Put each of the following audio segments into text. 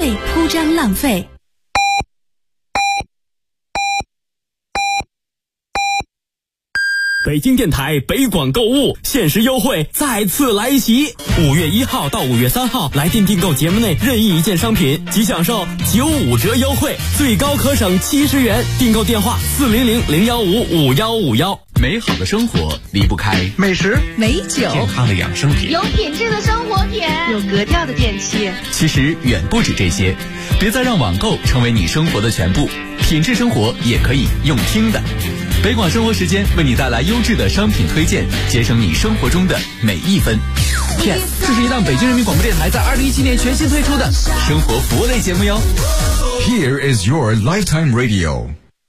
被铺张浪费。 北京电台北广购物限时优惠再次来袭，5月1号到5月3号来电订购节目内任意一件商品，即享受95折优惠，最高可省70元。订购电话400-015-5151。 美好的生活离不开美食、 美酒、 健康的养生品， 有品质的生活品， 有格调的电器。 其实远不止这些，别再让网购成为你生活的全部，品质生活也可以用听的。北广生活时间为你带来优质的商品推荐，节省你生活中的每一分。Yes， 这是一档北京人民广播电台在2017年全新推出的生活服务类节目哟。 Here is your lifetime radio。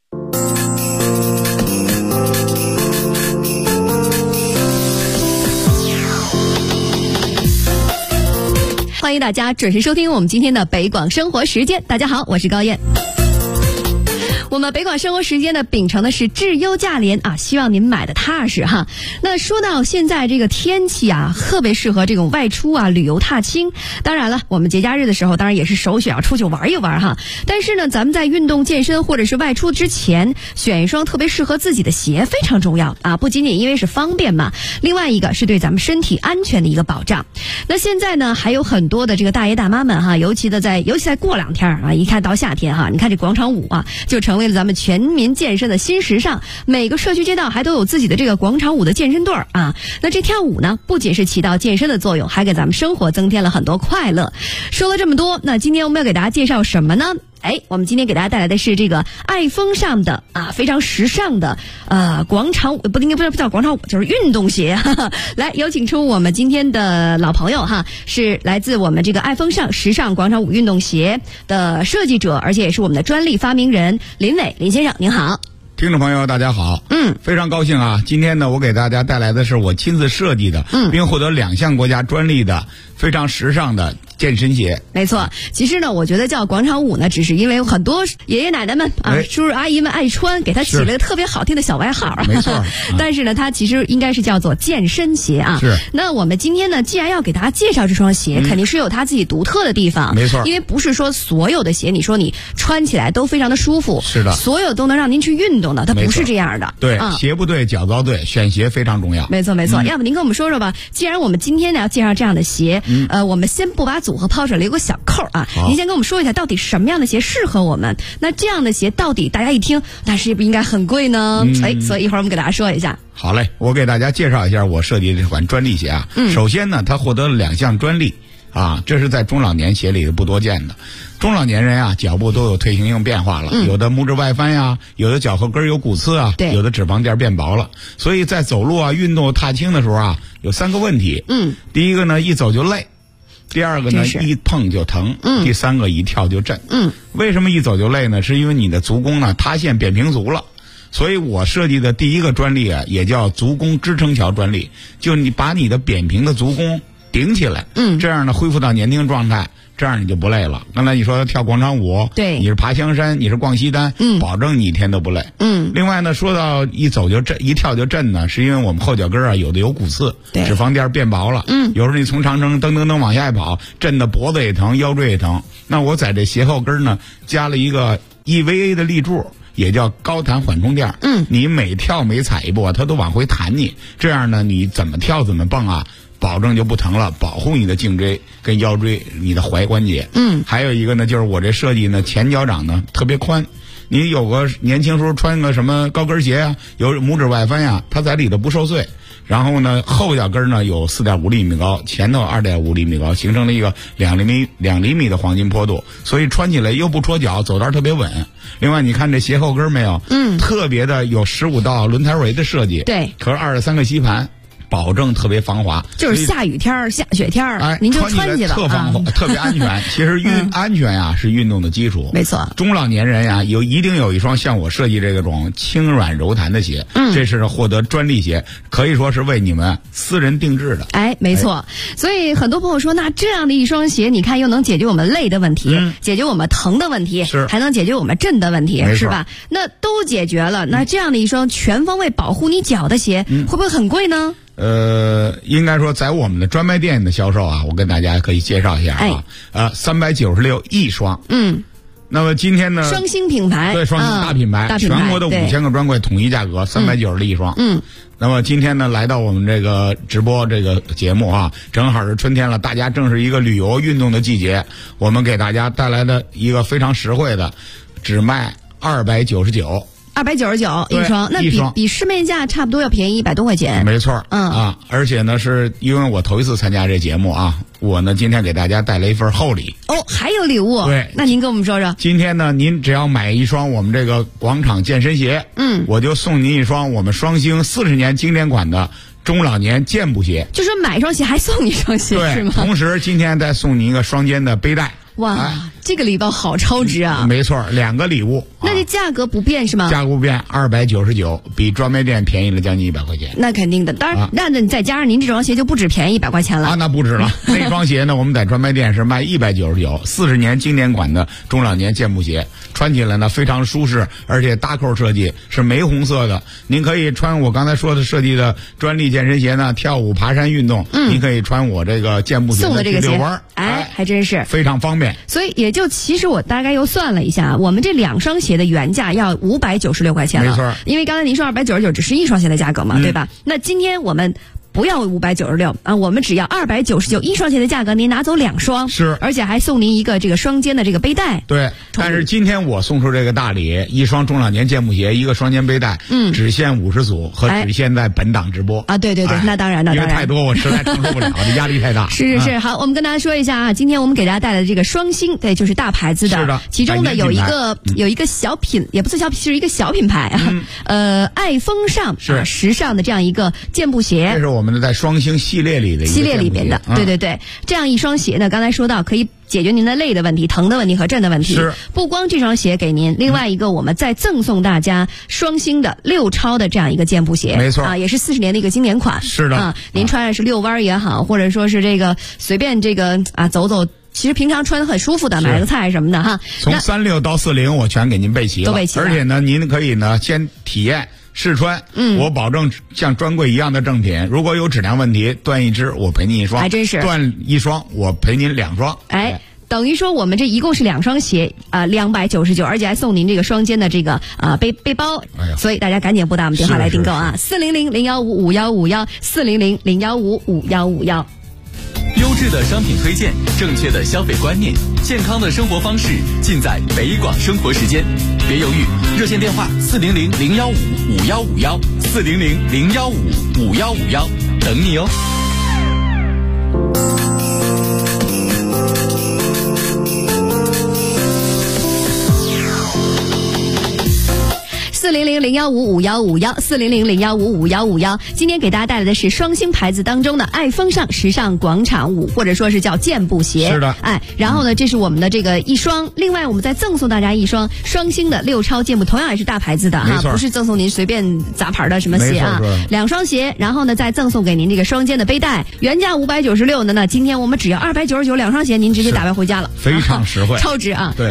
欢迎大家准时收听我们今天的北广生活时间。大家好，我是高燕。我们北广生活时间呢，秉承的是质优价廉啊，希望您买的踏实哈。那说到现在这个天气啊，特别适合这种外出啊、旅游踏青。当然了，我们节假日的时候，当然也是首选要出去玩一玩哈。但是呢，咱们在运动健身或者是外出之前，选一双特别适合自己的鞋非常重要啊。不仅仅因为是方便嘛，另外一个是对咱们身体安全的一个保障。那现在呢，还有很多的这个大爷大妈们哈，尤其在过2天啊，一看到夏天哈，你看这广场舞啊，就成为了咱们全民健身的新时尚。每个社区街道还都有自己的这个广场舞的健身队啊。那这跳舞呢，不仅是起到健身的作用，还给咱们生活增添了很多快乐。说了这么多，那今天我们要给大家介绍什么呢？我们今天给大家带来的是这个爱风尚的啊，非常时尚的广场舞，不叫广场舞，就是运动鞋。来，有请出我们今天的老朋友哈，是来自我们这个爱风尚时尚广场舞运动鞋的设计者，而且也是我们的专利发明人林伟林先生，您好。 听众朋友大家好，非常高兴啊！今天呢，我给大家带来的是我亲自设计的，并获得2项国家专利的非常时尚的健身鞋。 没错，其实呢，我觉得叫广场舞呢，只是因为很多爷爷奶奶们啊、叔叔阿姨们爱穿，给它起了一个特别好听的小外号。 没错， 但是呢，它其实应该是叫做健身鞋啊。 是。 那我们今天呢，既然要给大家介绍这双鞋，肯定是有它自己独特的地方。 没错， 因为不是说所有的鞋，你说你穿起来都非常的舒服， 是的， 所有都能让您去运动的，它不是这样的。 对，鞋不对，脚遭对，选鞋非常重要。 没错没错，要不您跟我们说说吧？既然我们今天呢要介绍这样的鞋，我们先不把组合抛出来，留个小扣啊。您先跟我们说一下，到底什么样的鞋适合我们？那这样的鞋到底大家一听，但是不应该很贵呢？所以一会儿我们给大家说一下。 好嘞，我给大家介绍一下我设计的这款专利鞋啊。首先呢，它获得了2项专利啊，这是在中老年鞋里不多见的。中老年人啊，脚部都有退行性变化了，有的拇指外翻呀，有的脚后跟有骨刺啊，有的脂肪垫变薄了，所以在走路啊、运动、踏青的时候啊，有3个问题。第一个呢，一走就累；第二个呢，一碰就疼；第3个一跳就震。为什么一走就累呢？是因为你的足弓呢塌陷扁平足了。所以我设计的第一个专利啊，也叫足弓支撑桥专利，就你把你的扁平的足弓顶起来，这样呢恢复到年轻状态，这样你就不累了。刚才你说跳广场舞， 对， 你是爬香山，你是逛西单，保证你一天都不累。另外呢，说到一走就震，一跳就震呢，是因为我们后脚跟啊有的有骨刺，脂肪垫变薄了，有时候你从长城噔噔噔往下一跑，震的脖子也疼，腰椎也疼。那我在这鞋后跟呢加了一个 EVA 的立柱，也叫高弹缓冲垫。你每跳每踩一步啊，它都往回弹你，这样呢你怎么跳怎么蹦啊，保证就不疼了，保护你的颈椎跟腰椎、你的踝关节。还有一个呢，就是我这设计呢，前脚掌呢特别宽。你有个年轻时候穿个什么高跟鞋啊，有拇指外翻呀，它在里头不受碎。然后呢，后脚跟呢有4.5厘米高，前头2.5厘米高，形成了一个2厘米的黄金坡度，所以穿起来又不戳脚，走道特别稳。另外，你看这鞋后跟没有？特别的有15道轮胎围的设计， 对， 可是23个吸盘。保证特别防滑， 就是下雨天下雪天您就穿去吧， 特防滑，特别安全。其实安全呀是运动的基础， 没错。 中老年人呀一定有一双像我设计这种轻软柔弹的鞋，这是获得专利鞋，可以说是为你们私人定制的。 没错。所以很多朋友说，那这样的一双鞋，你看又能解决我们累的问题，解决我们疼的问题，还能解决我们震的问题，是吧？那都解决了，那这样的一双全方位保护你脚的鞋，会不会很贵呢？ 应该说在我们的专卖店的销售啊，我跟大家可以介绍一下啊，396一双。那么今天呢， 双星品牌， 对，双星大品牌，全国的5000个专柜统一价格390一双。那么今天呢，来到我们这个直播这个节目啊，正好是春天了，大家正是一个旅游运动的季节，我们给大家带来的一个非常实惠的，只卖299。 299一双，那比市面价差不多要便宜100多块钱。 没错，而且呢，是因为我头一次参加这节目啊，我呢今天给大家带来一份厚礼。 哦，还有礼物？ 对， 那您跟我们说说。 今天呢，您只要买一双我们这个广场健身鞋，我就送您一双我们双星40年经典款的中老年健步鞋。 就说买一双鞋还送一双鞋，是吗？ 同时今天再送您一个双肩的背带。 哇，这个礼包好超值啊！ 没错，2个礼物。 那这价格不变是吗？ 价格不变，299，比专卖店便宜了将近100块钱。 那肯定的，当然，那你再加上您这双鞋就不止便宜100块钱了啊，那不止了。那双鞋呢，我们在专卖店是卖199，40年经典款的中老年健步鞋，穿起来呢非常舒适，而且搭扣设计是玫红色的。您可以穿我刚才说的设计的专利健身鞋呢，跳舞、爬山运动。您可以穿我这个健步鞋送的这个鞋， 哎， 还真是非常方便。 所以也就其实我大概又算了一下，我们这2双鞋的原价要596块钱了。 没错， 因为刚才您说299只是一双鞋的价格嘛，对吧？那今天我们不要596啊，我们只要299一双鞋的价格，您拿走2双， 是， 而且还送您一个这个双肩的这个背带。 对，但是今天我送出这个大礼，一双中老年健步鞋，一个双肩背带，只限50组和只限在本档直播啊。对，那当然， 因为太多我实在承受不了，这压力太大。 是，好，我们跟大家说一下啊，今天我们给大家带来的这个双星，对，就是大牌子的， 是的， 其中呢有一个小品，也不是小品，是一个小品牌啊，爱风尚是时尚的这样一个健步鞋， 这是我们的在双星系列里的一个系列里边的，对，这样一双鞋呢，刚才说到可以解决您的累的问题、疼的问题和震的问题。 是， 不光这双鞋给您，另外一个我们再赠送大家双星的6超的这样一个健步鞋。 没错啊，也是40年的一个经典款。 是的啊，您穿的是遛弯也好，或者说是这个随便这个走走。其实平常穿得很舒服的，买个菜什么的哈。 从36到40我全给您备齐了， 都备齐了。 而且呢，您可以呢先体验试穿，我保证像专柜一样的正品。如果有质量问题，断一只我赔您1双， 还真是断1双我赔您2双。 哎。等于说我们这一共是2双鞋299，而且还送您这个双肩的这个背包，所以大家赶紧拨打我们电话来订购啊，400-015-5151，400-015-5151。 优质的商品推荐，正确的消费观念，健康的生活方式，尽在北广生活时间。别犹豫，热线电话400-015-5151，400-015-5151，等你哦。 400-015-5151，400-015-5151。今天给大家带来的是双星牌子当中的爱风尚时尚广场舞，或者说是叫健步鞋。 是的， 然后呢，这是我们的这个一双，另外我们再赠送大家一双双星的6超健步，同样也是大牌子的哈，不是赠送您随便杂牌的什么鞋啊，2双鞋，然后呢再赠送给您这个双肩的背带，原价596的呢，今天我们只要299，2双鞋您直接打包回家了， 非常实惠， 超值啊！ 对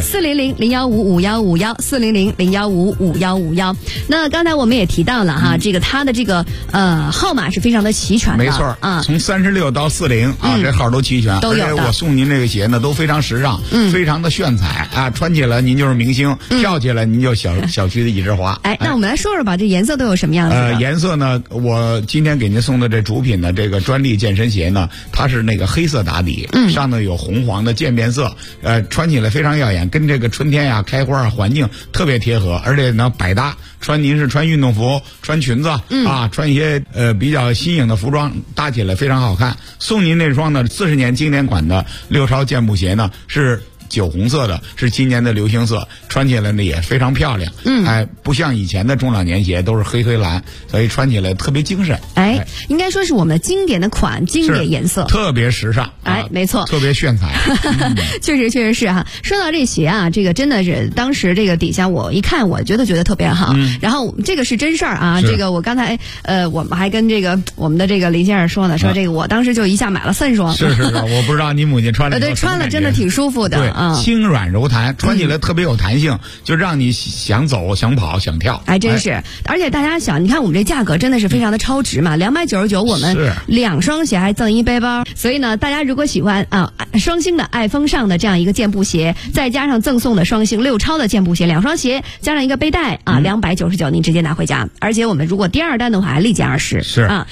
，400-015-5151，400-015-5151。那刚才我们也提到了哈，这个它的这个号码是非常的齐全的， 没错啊，从36到40这号都齐全， 都有的。 而且我送您这个鞋呢都非常时尚，非常的炫彩啊，穿起来您就是明星，跳起来您就小区的一枝花。 那我们来说说吧，这颜色都有什么样子的？ 颜色呢，我今天给您送的这主品的这个专利健身鞋呢，它是那个黑色打底，上头有红黄的渐变色，穿起来非常耀眼，跟这个春天呀开花环境特别贴合，而且呢百搭。您是穿运动服、穿裙子穿一些比较新颖的服装，搭起来非常好看。送您那双呢40年经典款的6超健步鞋呢是酒红色的，是今年的流行色，穿起来呢也非常漂亮。不像以前的中老年鞋都是黑蓝，所以穿起来特别精神。 应该说是我们的经典的款，经典颜色， 特别时尚。 没错， 特别炫彩。 确实是哈。说到这鞋啊，这个真的是当时这个底下我一看，我觉得特别好。然后这个是真事儿啊，这个我刚才我们还跟这个我们的这个林先生说呢，说这个我当时就一下买了3双。 是，我不知道你母亲穿了， 对，穿了真的挺舒服的。 轻软柔弹，穿起来特别有弹性，就让你想走、想跑、想跳。 还真是，而且大家想，你看我们这价格真的是非常的超值嘛，299我们2双鞋还赠1背包，所以呢，大家如果喜欢双星的爱风尚的这样一个健步鞋，再加上赠送的双星6超的健步鞋2双鞋，加上一个背带299，您直接拿回家。而且我们如果第2单的话还立减20，是啊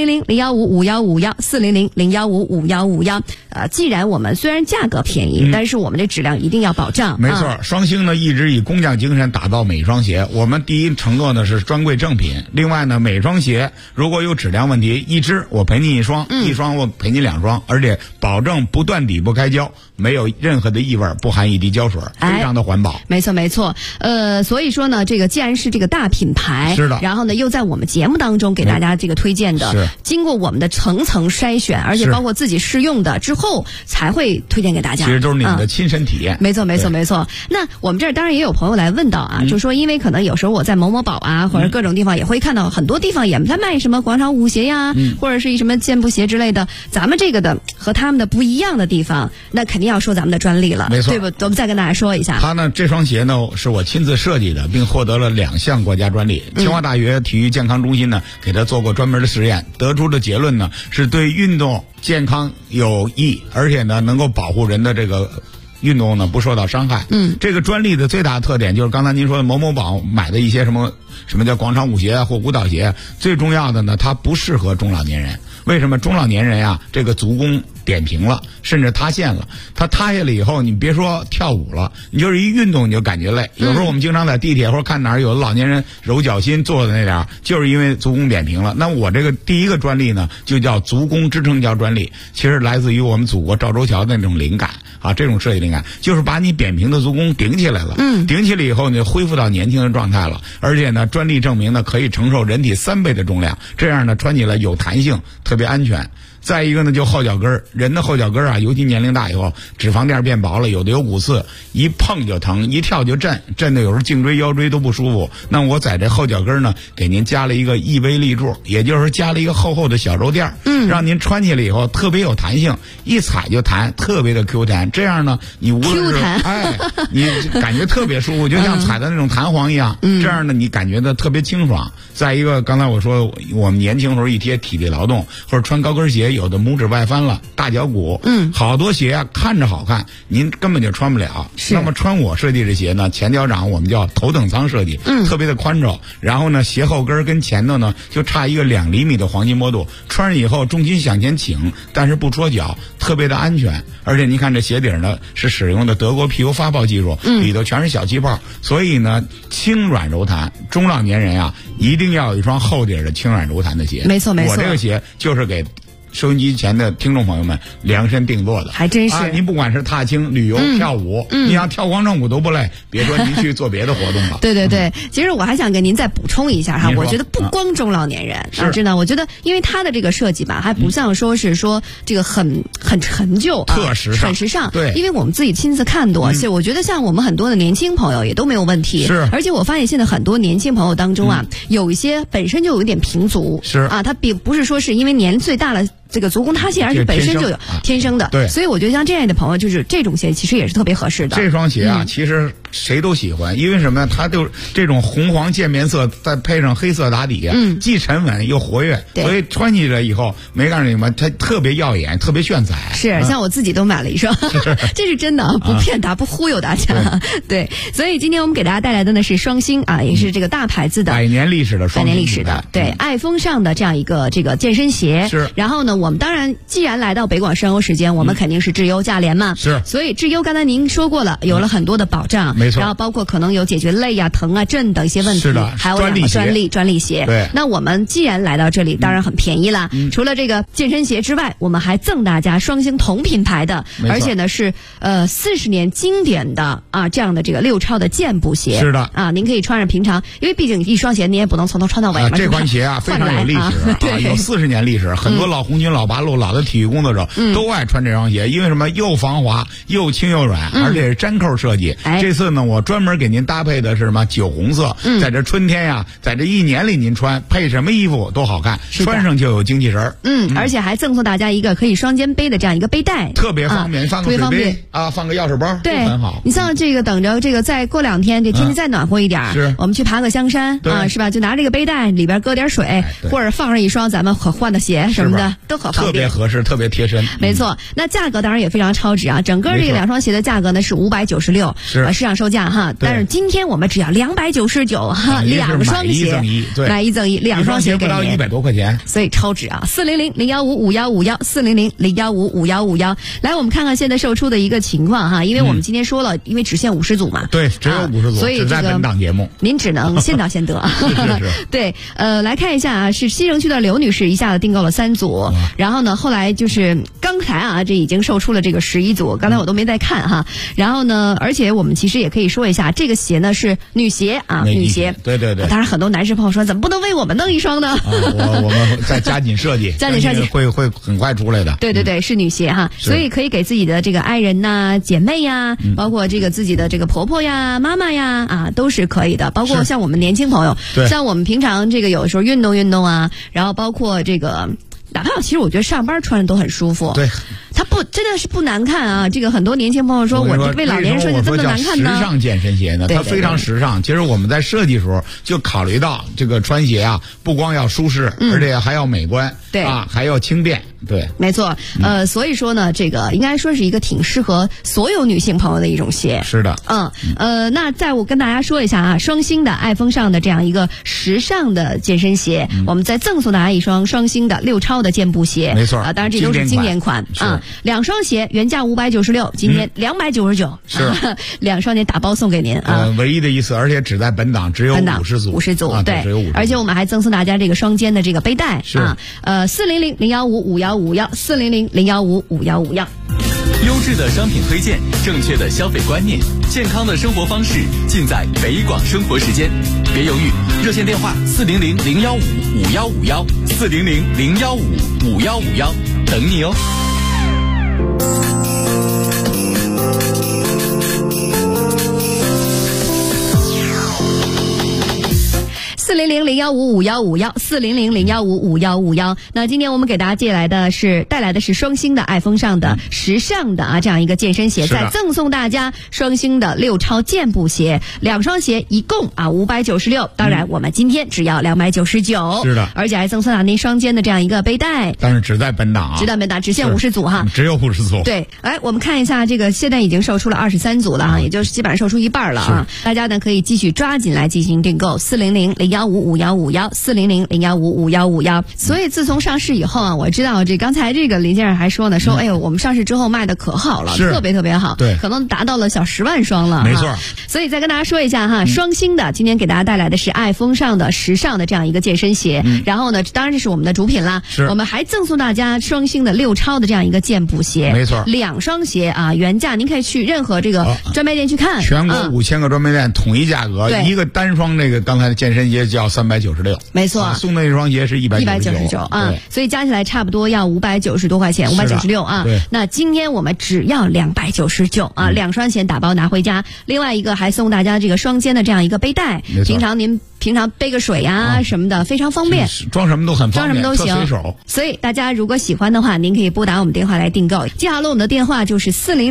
，400-015-5151，400-015-5151。既然我们虽然价格便宜，但是我们的质量一定要保障。 没错，双星呢一直以工匠精神打造每双鞋。我们第一承诺呢是专柜正品，另外呢每双鞋如果有质量问题，一只我赔你1双，1双我赔你2双，而且保证不断底不开胶，没有任何的异味，不含一滴胶水，非常的环保。 没错没错，所以说呢，这个既然是这个大品牌， 是的， 然后呢又在我们节目当中给大家这个推荐的， 是经过我们的层层筛选，而且包括自己试用的之后才会推荐给大家。 其实都是你的亲身体验。 没错没错没错。那我们这儿当然也有朋友来问到就说因为可能有时候我在某某宝或者各种地方也会看到很多地方也在卖什么广场舞鞋呀，或者是一什么健步鞋之类的，咱们这个的和他们的不一样的地方，那肯定要说咱们的专利了， 没错， 对不？我们再跟大家说一下， 他呢这双鞋呢是我亲自设计的，并获得了2项国家专利。清华大学体育健康中心呢给他做过专门的实验，得出的结论呢是对运动健康有益，而且呢能够保护人的这个运动呢不受到伤害。这个专利的最大的特点就是刚才您说的某某宝买的一些什么叫广场舞鞋或舞蹈鞋，最重要的呢它不适合中老年人。为什么？中老年人这个足弓扁平了，甚至塌陷了。他塌下来以后，你别说跳舞了，你就是一运动你就感觉累。有时候我们经常在地铁或者看哪儿有的老年人揉脚心坐的那点儿，就是因为足弓扁平了。那我这个第一个专利呢，就叫足弓支撑胶专利，其实来自于我们祖国赵州桥的那种灵感这种设计灵感，就是把你扁平的足弓顶起来了。顶起来以后呢，恢复到年轻的状态了。而且呢，专利证明呢可以承受人体3倍的重量，这样呢穿起来有弹性，特别安全。再一个呢，就后脚跟人的后脚跟尤其年龄大以后，脂肪垫变薄了，有的有骨刺，一碰就疼，一跳就震的有时候颈椎腰椎都不舒服。那我在这后脚跟呢，给您加了一个异微立柱，也就是加了一个厚厚的小肉垫，让您穿起来以后特别有弹性，一踩就弹，特别的 Q 弹。这样呢，你无论是你感觉特别舒服，就像踩的那种弹簧一样。这样呢，你感觉的特别清爽。再一个，刚才我说我们年轻时候一贴体力劳动或者穿高跟鞋，有的拇指外翻了，大脚骨，好多鞋看着好看，您根本就穿不了。那么穿我设计这鞋呢，前脚掌我们叫头等舱设计，特别的宽敞。然后呢，鞋后跟跟前头呢就差一个2厘米的黄金摸度，穿上以后重心向前倾，但是不戳脚，特别的安全。而且您看这鞋底呢是使用的德国皮油发泡技术，里头全是小气泡，所以呢轻软柔弹。中老年人一定要有一双厚底的轻软柔弹的鞋。 没错没错， 我这个鞋就是给收音机前的听众朋友们量身定做的， 还真是。 您不管是踏青、旅游、跳舞，你要跳广场舞都不累，别说您去做别的活动了。 对对对，其实我还想跟您再补充一下我觉得不光中老年人真的，我觉得因为它的这个设计吧，还不像说是说这个很陈旧特时尚， 很时尚。 对， 因为我们自己亲自看过，我觉得像我们很多的年轻朋友也都没有问题。 是， 而且我发现现在很多年轻朋友当中有一些本身就有一点平足， 是他并不是说是因为年岁大了这个足弓塌陷，而且本身就有天生的。 对， 所以我觉得像这样的朋友，就是这种鞋其实也是特别合适的。 这双鞋其实谁都喜欢，因为什么呢？它就这种红黄渐变色，再配上黑色打底，既沉稳又活跃，所以穿起来以后没告诉你们，它特别耀眼，特别炫彩。 是，像我自己都买了一双，这是真的，不骗大，不忽悠大家。对，所以今天我们给大家带来的呢是双星也是这个大牌子的 100年历史的双星，100 年历史的，对，爱风尚的这样一个这个健身鞋。 是， 然后呢，我们当然既然来到北广深欧时间，我们肯定是质优价廉嘛。 是， 所以质优刚才您说过了，有了很多的保障， 没错。 然后包括可能有解决累疼震等一些问题， 是的， 还有2个专利鞋。 对， 那我们既然来到这里，当然很便宜啦。除了这个健身鞋之外，我们还赠大家双星同品牌的，而且呢是40年经典的这样的这个6超的健步鞋。 是的您可以穿上平常，因为毕竟一双鞋你也不能从头穿到尾嘛。 这款鞋非常有历史有40年历史，很多老红军、老八路、老的体育工作者都爱穿这双鞋，因为什么？又防滑，又轻又软，而且是粘扣设计。这次呢，我专门给您搭配的是什么酒红色，在这春天呀，在这一年里您穿，配什么衣服都好看，穿上就有精气神。 而且还赠送大家一个可以双肩背的这样一个背带， 特别方便，放个水杯啊，放个钥匙包， 对， 很好。 你像这个等着这个再过2天，这天气再暖和一点， 是我们去爬个香山啊，是吧？就拿这个背带里边搁点水，或者放上一双咱们可换的鞋什么的，都很方便， 特别合适，特别贴身。 没错，那价格当然也非常超值啊！整个这个2双鞋的价格呢是596，市场售价哈，但是今天我们只要299哈，2双鞋买一赠一，2双鞋不到100多块钱， 所以超值啊！400-015-5151，400-015-5151。来，我们看看现在售出的一个情况哈，因为我们今天说了，因为只限50组嘛， 对，只有50组， 所以只在本档节目， 您只能先到先得。 是。 对，来看一下啊，是西城区的刘女士一下子订购了3组，然后呢，后来就是刚才啊，这已经售出了这个11组，刚才我都没在看哈。然后呢，而且我们其实也可以说一下，这个鞋呢是女鞋啊，女鞋。 对。 当然，很多男士朋友说，怎么不能为我们弄一双呢？ 我们在加紧设计，会很快出来的。 对，是女鞋哈，所以可以给自己的这个爱人呐、姐妹呀，包括这个自己的这个婆婆呀、妈妈呀啊，都是可以的。包括像我们年轻朋友，像我们平常这个有时候运动啊，然后包括这个。哪怕其实我觉得上班穿的都很舒服， 对， 它真的是不难看啊。这个很多年轻朋友说，我为老年人设计这么难看呢？ 时尚健身鞋呢，它非常时尚。其实我们在设计时候就考虑到这个穿鞋啊，不光要舒适，而且还要美观， 对啊，还要轻便，对， 没错。所以说呢，这个应该说是一个挺适合所有女性朋友的一种鞋。 是的， 那在我跟大家说一下啊，双星的爱风尚的这样一个时尚的健身鞋，我们再赠送大家一双双星的6超的健步鞋， 没错啊，当然这都是经典款啊。2双鞋原价596，今天299，是2双鞋打包送给您啊。 唯一的一次，而且只在本档只有50组， 对， 只有50组， 而且我们还赠送大家这个双肩的这个背带啊。400-015-5151，400-015-5151。 优质的商品推荐，正确的消费观念，健康的生活方式，尽在北广生活时间。别犹豫，热线电话400-015-5151，400-015-5151，等你哦。 400-015-5151，400-015-5151。那今天我们给大家带来的是双星的爱风尚的时尚的这样一个健身鞋，再赠送大家双星的6超健步鞋，2双鞋一共596，当然我们今天只要299， 是的， 而且还赠送您双肩的这样一个背带， 但是只在本档， 只限50组哈， 只有50组。 对，来我们看一下这个，现在已经售出了23组了也就是基本上售出一半了啊，大家呢可以继续抓紧来进行订购，400-015-5151，400-015-5151。所以自从上市以后啊，我知道刚才这个林先生还说呢，哎呦，我们上市之后卖的可好了，特别特别好， 对， 可能达到了小10万双了， 没错。 所以再跟大家说一下哈，双星的今天给大家带来的是爱风尚的时尚的这样一个健身鞋，然后呢，当然这是我们的主品啦，我们还赠送大家双星的6超的这样一个健步鞋， 没错 ，2双鞋啊，原价您可以去任何这个专卖店去看， 全国5000个专卖店统一价格，一个单双这个刚才的健身鞋就要396， 没错， 送的一双鞋是199 啊，所以加起来差不多要590多块钱，596啊。那今天我们只要299啊，2双鞋打包拿回家，另外一个还送大家这个双肩的这样一个背带，平常背个水呀什么的非常方便， 装什么都很方便， 装什么都行。所以大家如果喜欢的话，您可以拨打我们电话来订购。记好了，我们的电话就是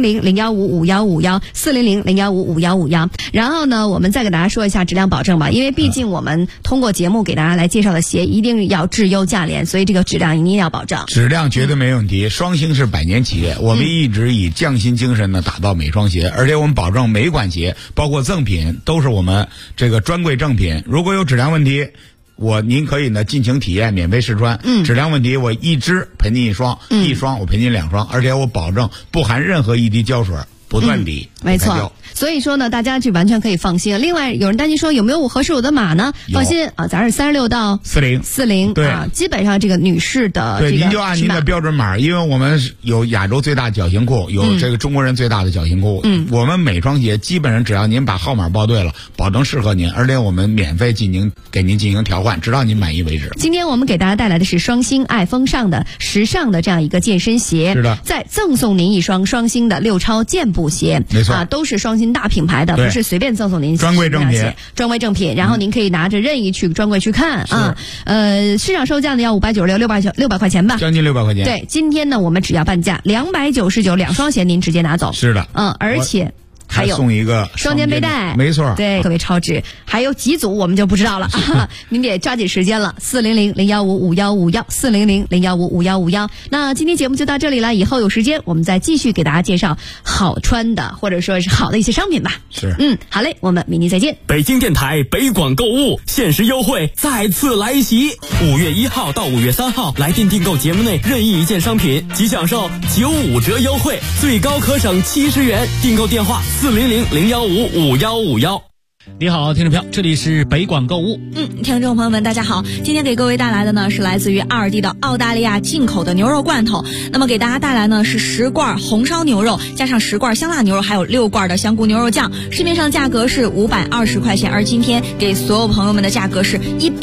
400-015-5151，400-015-5151。然后呢，我们再给大家说一下质量保证吧，因为毕竟我们通过节目给大家来介绍的鞋一定要质优价廉，所以这个质量一定要保证。 质量绝对没问题，双星是100年企业，我们一直以匠心精神呢打造每双鞋，而且我们保证每款鞋包括赠品都是我们这个专柜正品。如果有质量问题，您可以呢尽情体验，免费试穿。质量问题我一只赔您一双，一双我赔您2双，而且我保证不含任何一滴胶水，不断底。 没错。所以说呢，大家就完全可以放心。另外，有人担心说有没有合适我的码呢？放心啊，咱是36到40， 对啊，基本上这个女士的对，您就按您的标准码，因为我们有亚洲最大脚型裤，有这个中国人最大的脚型裤。我们每双鞋基本上只要您把号码报对了，保证适合您，而且我们免费给您进行调换，直到您满意为止。 今天我们给大家带来的是双星爱风尚的时尚的这样一个健身鞋， 是的， 再赠送您一双双星的6超健步鞋。 没错。 啊，都是双星大品牌的，不是随便赠您专柜正品， 专柜正品。然后您可以拿着任意去专柜去看啊。市场售价呢要596，600块钱吧， 将近600块钱。 对，今天呢我们只要半价，299，2双鞋您直接拿走。 是的， 而且还有送一个双肩背带， 没错， 对，特别超值。还有几组我们就不知道了，您得抓紧时间了。400-015-5151，400-015-5151。那今天节目就到这里了，以后有时间我们再继续给大家介绍好穿的或者说是好的一些商品吧。 是， 好嘞，我们明天再见。 北京电台北广购物限时优惠再次来袭，5月1号到5月3号来电订购节目内任意一件商品，即享受95折优惠，最高可省70元。订购电话400-015-5151。 你好，听众朋友，这里是北广购物。 听众朋友们大家好，今天给各位带来的呢是来自于阿尔蒂的澳大利亚进口的牛肉罐头。那么给大家带来呢是10罐红烧牛肉，加上10罐香辣牛肉，还有6罐的香菇牛肉酱。市面上价格是520块钱，而今天给所有朋友们的价格是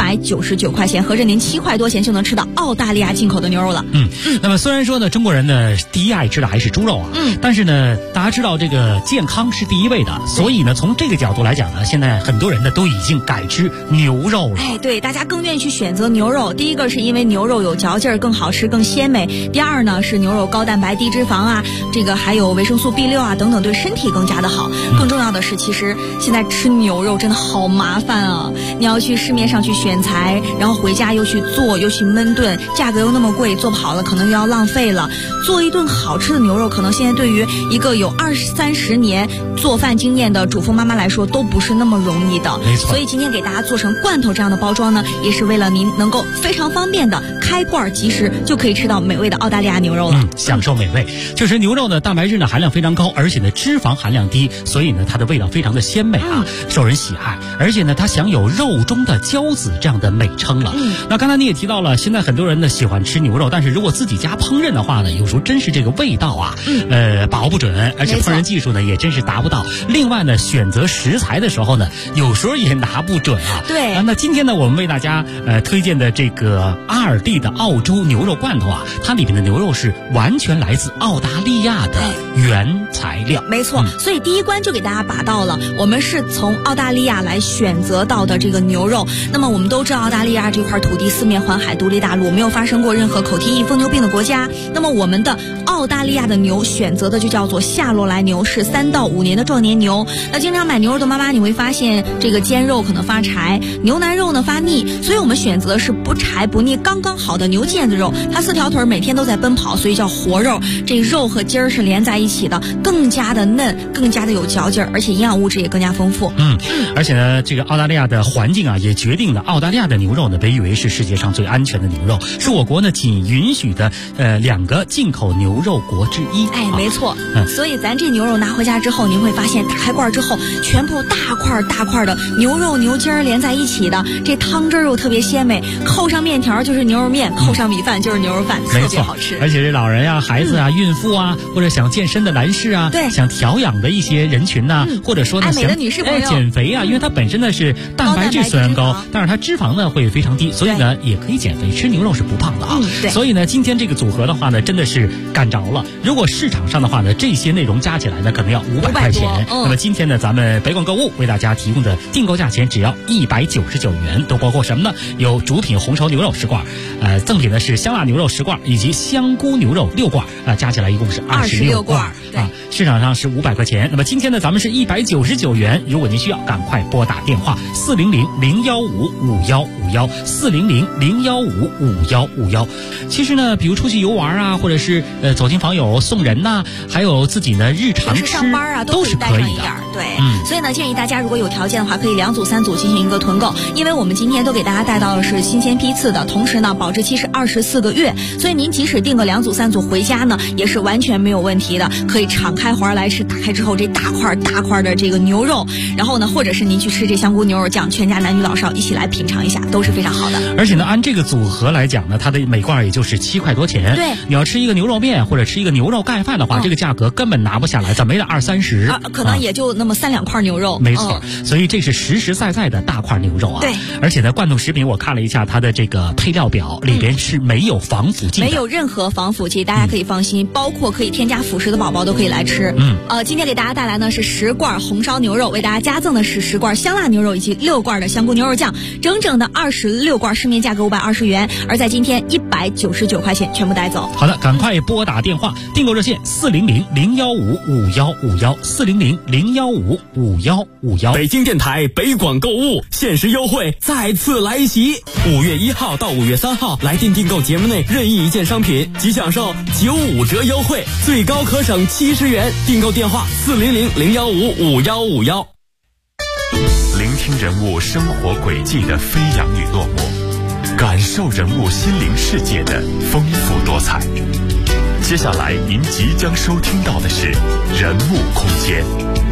199块钱，合着您7块多钱就能吃到澳大利亚进口的牛肉了。 那么虽然说呢，中国人呢第一爱吃的还是猪肉啊，但是呢，大家知道这个健康是第一位的，所以呢，从这个角度来讲呢，现在很多人呢都已经改吃牛肉了。 对，大家更愿意去选择牛肉。第一个是因为牛肉有嚼劲儿，更好吃，更鲜美；第二呢是牛肉高蛋白、低脂肪啊，这个还有维生素 B6啊等等，对身体更加的好。更重要的是，其实现在吃牛肉真的好麻烦啊！你要去市面上去选材，然后回家又去做，又去焖炖，价格又那么贵，做不好了可能又要浪费了。做一顿好吃的牛肉，可能现在对于一个有20-30年做饭经验的主妇妈妈来说，都不是那么容易的。 没错。 所以今天给大家做成罐头这样的包装呢，也是为了您能够非常方便的开罐即食就可以吃到美味的澳大利亚牛肉了。 享受美味。就是牛肉呢，蛋白质呢含量非常高，而且呢脂肪含量低，所以呢它的味道非常的鲜美啊，受人喜爱。而且呢它享有肉中的骄子这样的美称了。那刚才你也提到了，现在很多人呢喜欢吃牛肉，但是如果自己家烹饪的话呢，有时候真是这个味道啊，把握不准，而且烹饪技术呢也真是达不到。另外呢，选择食材的时候呢，有时候也拿不准啊。 对。 那今天呢，我们为大家推荐的这个阿尔蒂的澳洲牛肉罐头啊，它里面的牛肉是完全来自澳大利亚的原材料。 没错。所以第一关就给大家把到了，我们是从澳大利亚来选择到的这个牛肉。那么我们都知道，澳大利亚这块土地四面环海，独立大陆，没有发生过任何口蹄疫、疯牛病的国家。那么我们的澳大利亚的牛选择的就叫做夏洛来牛，是3到5年的壮年牛。那经常买牛肉的妈妈，你会发现这个肩肉可能发柴，牛腩肉呢发腻，所以我们选择的是不柴不腻刚刚好的牛腱子肉。它4条腿每天都在奔跑，所以叫活肉。这肉和筋儿是连在一起的，更加的嫩，更加的有嚼劲儿，而且营养物质也更加丰富。 而且呢，这个澳大利亚的环境啊，也决定了澳大利亚的牛肉呢被誉为是世界上最安全的牛肉，是我国呢仅允许的2个进口牛肉国之一。 没错。所以咱这牛肉拿回家之后，您会发现打开罐之后，全部大块大块的牛肉牛筋儿连在一起的，这汤汁又特别鲜美，扣上面条就是牛肉面，扣上米饭就是牛肉饭，特别好吃。 而且这老人呀、孩子啊、孕妇啊，或者想健身的男士啊， 对， 想调养的一些人群呐，或者说呢爱美的女士朋友减肥啊，因为它本身呢是蛋白质虽然高，但是它脂肪呢会非常低，所以呢也可以减肥，吃牛肉是不胖的啊。所以呢，今天这个组合的话呢，真的是赶着了。如果市场上的话呢，这些内容加起来呢，可能要500块钱。那么今天呢，咱们北广购物为大家提供的订购价钱只要199元，都包括什么呢？有主品红烧牛肉10罐，赠品呢是香辣牛肉10罐，以及香菇牛肉6罐，加起来一共是26罐啊。市场上是500块钱，那么今天呢，咱们是199元。如果您需要，赶快拨打电话400-015-5151，400-015-5151。其实呢，比如出去游玩啊，或者是走进访友送人呐，还有自己呢日常吃上班啊，都是可以的。对，所以呢，建议大家如果有条件的话，可以2组3组进行一个囤购，因为我们今天都给大家带到的是新鲜批次的，同时呢，保质期是24个月，所以您即使订个2组3组回家呢，也是完全没有问题的，可以敞开怀来吃。打开之后，这大块的这个牛肉，然后呢，或者是您去吃这香菇牛肉酱，全家男女老少一起来品尝一下，都是非常好的。 而且呢，按这个组合来讲呢，它的每罐也就是7块多钱。 对， 你要吃一个牛肉面或者吃一个牛肉盖饭的话，这个价格根本拿不下来，怎么也得20-30， 可能也就那么3-2块牛肉。 没错，所以这是实实在在的大块牛肉啊。 对， 而且呢，罐头食品我看了一下它的这个配料表， 里边是没有防腐剂的， 没有任何防腐剂，大家可以放心，包括可以添加辅食的宝宝都可以来吃。今天给大家带来呢是10罐红烧牛肉，为大家加赠的是10罐香辣牛肉以及6罐的香菇牛肉酱，整整的26罐，市面价格520元，而在今天199块钱全部带走。 好的，赶快拨打电话，订购热线400-015-5151，400-015-5151。 北京电台北广购物限时优惠再次来袭，5月1号到5月3号来电订购节目内任意一件商品，即享受95折优惠，最高可省70元。订购电话400-015-5151。 聆听人物生活轨迹的飞扬与落寞，感受人物心灵世界的丰富多彩。接下来您即将收听到的是人物空间。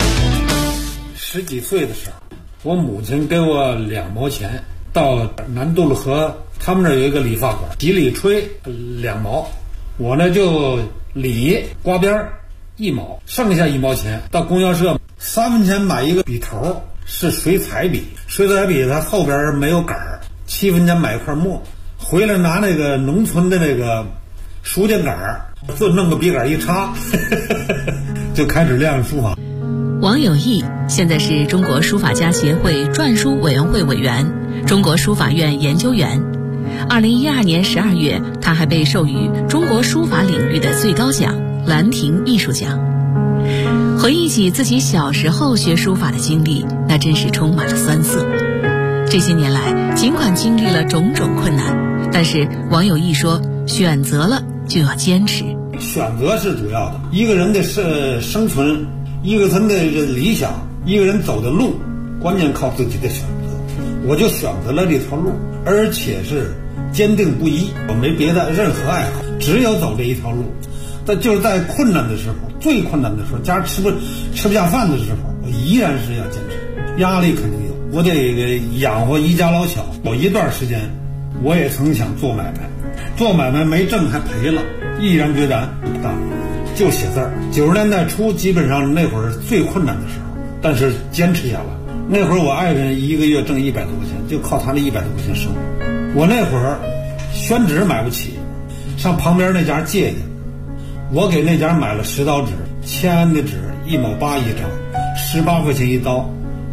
10几岁的时候，我母亲给我2毛钱，到了南渡路河，他们那有一个理发馆，洗理吹2毛，我呢就理刮边1毛，剩下1毛钱到供销社3分钱买一个笔头，是水彩笔，水彩笔它后边没有杆儿，7分钱买一块墨，回来拿那个农村的那个书签杆儿，就弄个笔杆一插就开始练书法。 王有义现在是中国书法家协会篆书委员会委员、中国书法院研究员。2012年12月，他还被授予中国书法领域的最高奖兰亭艺术奖。回忆起自己小时候学书法的经历，那真是充满了酸涩。这些年来，尽管经历了种种困难，但是王有义说，选择了就要坚持。 选择是主要的，一个人的生存，一个人的理想，一个人走的路，关键靠自己的选择。我就选择了这条路，而且是坚定不移，我没别的任何爱好，只有走这一条路。但就是在困难的时候，最困难的时候，家吃不下饭的时候，我依然是要坚持。压力肯定有，我得养活一家老小。有一段时间，我也曾想做买卖，做买卖没挣还赔了，毅然决然不干，就写字儿。90年代初，基本上那会儿最困难的时候，但是坚持下来。那会儿我爱人一个月挣100多块钱，就靠他那100多块钱生活。我那会儿宣纸买不起，上旁边那家借去，我给那家买了10刀纸，签的纸1毛8一张，18块钱一刀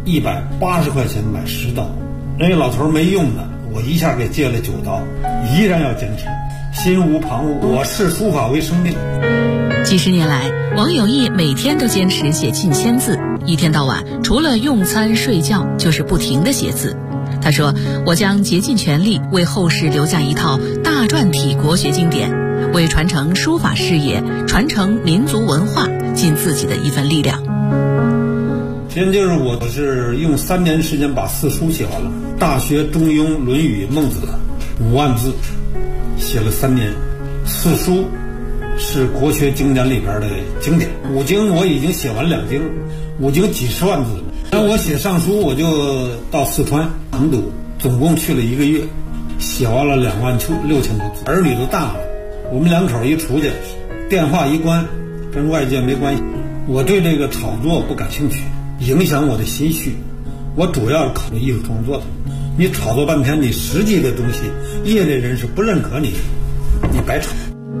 ，180块钱买10刀。人家老头没用的，我一下给借了9刀，依然要坚持，心无旁骛。我视书法为生命。 几十年来，王有义每天都坚持写近1000字，一天到晚除了用餐睡觉就是不停地写字。他说，我将竭尽全力为后世留下一套大篆体国学经典，为传承书法事业、传承民族文化尽自己的一份力量。 今天就是我是用3年时间把4书写完了，《大学》《中庸》《论语》《孟子》5万字，写了3年。4书是国学经典里边的经典，5经我已经写完2经，5经几十万字。那我写上书，我就到四川成都，总共去了1个月，写完了26000多字。儿女都大了，我们2口一出去，电话一关，跟外界没关系。我对这个炒作不感兴趣，影响我的心绪。我主要是考虑艺术创作的。你炒作半天，你实际的东西，业内人士不认可你，你白炒。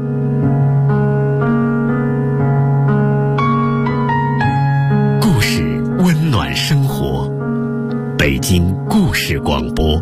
故事温暖生活，北京故事广播。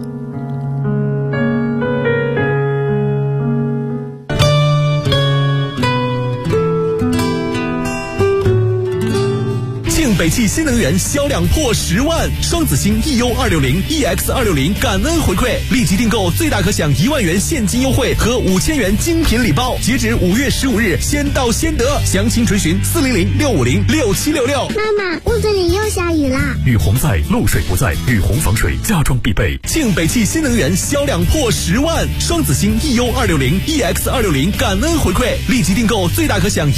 北汽新能源销量破10万，双子星 EU260、EX260 感恩回馈，立即订购最大可享1万元现金优惠和5000元精品礼包，截止5月15日，先到先得。详情垂询400-650-6766。 妈妈，屋子里又下雨啦！ 雨洪在，漏水不在，雨洪防水家装必备。庆北汽新能源销量破10万，双子星 EU260、EX260 感恩回馈，立即订购最大可享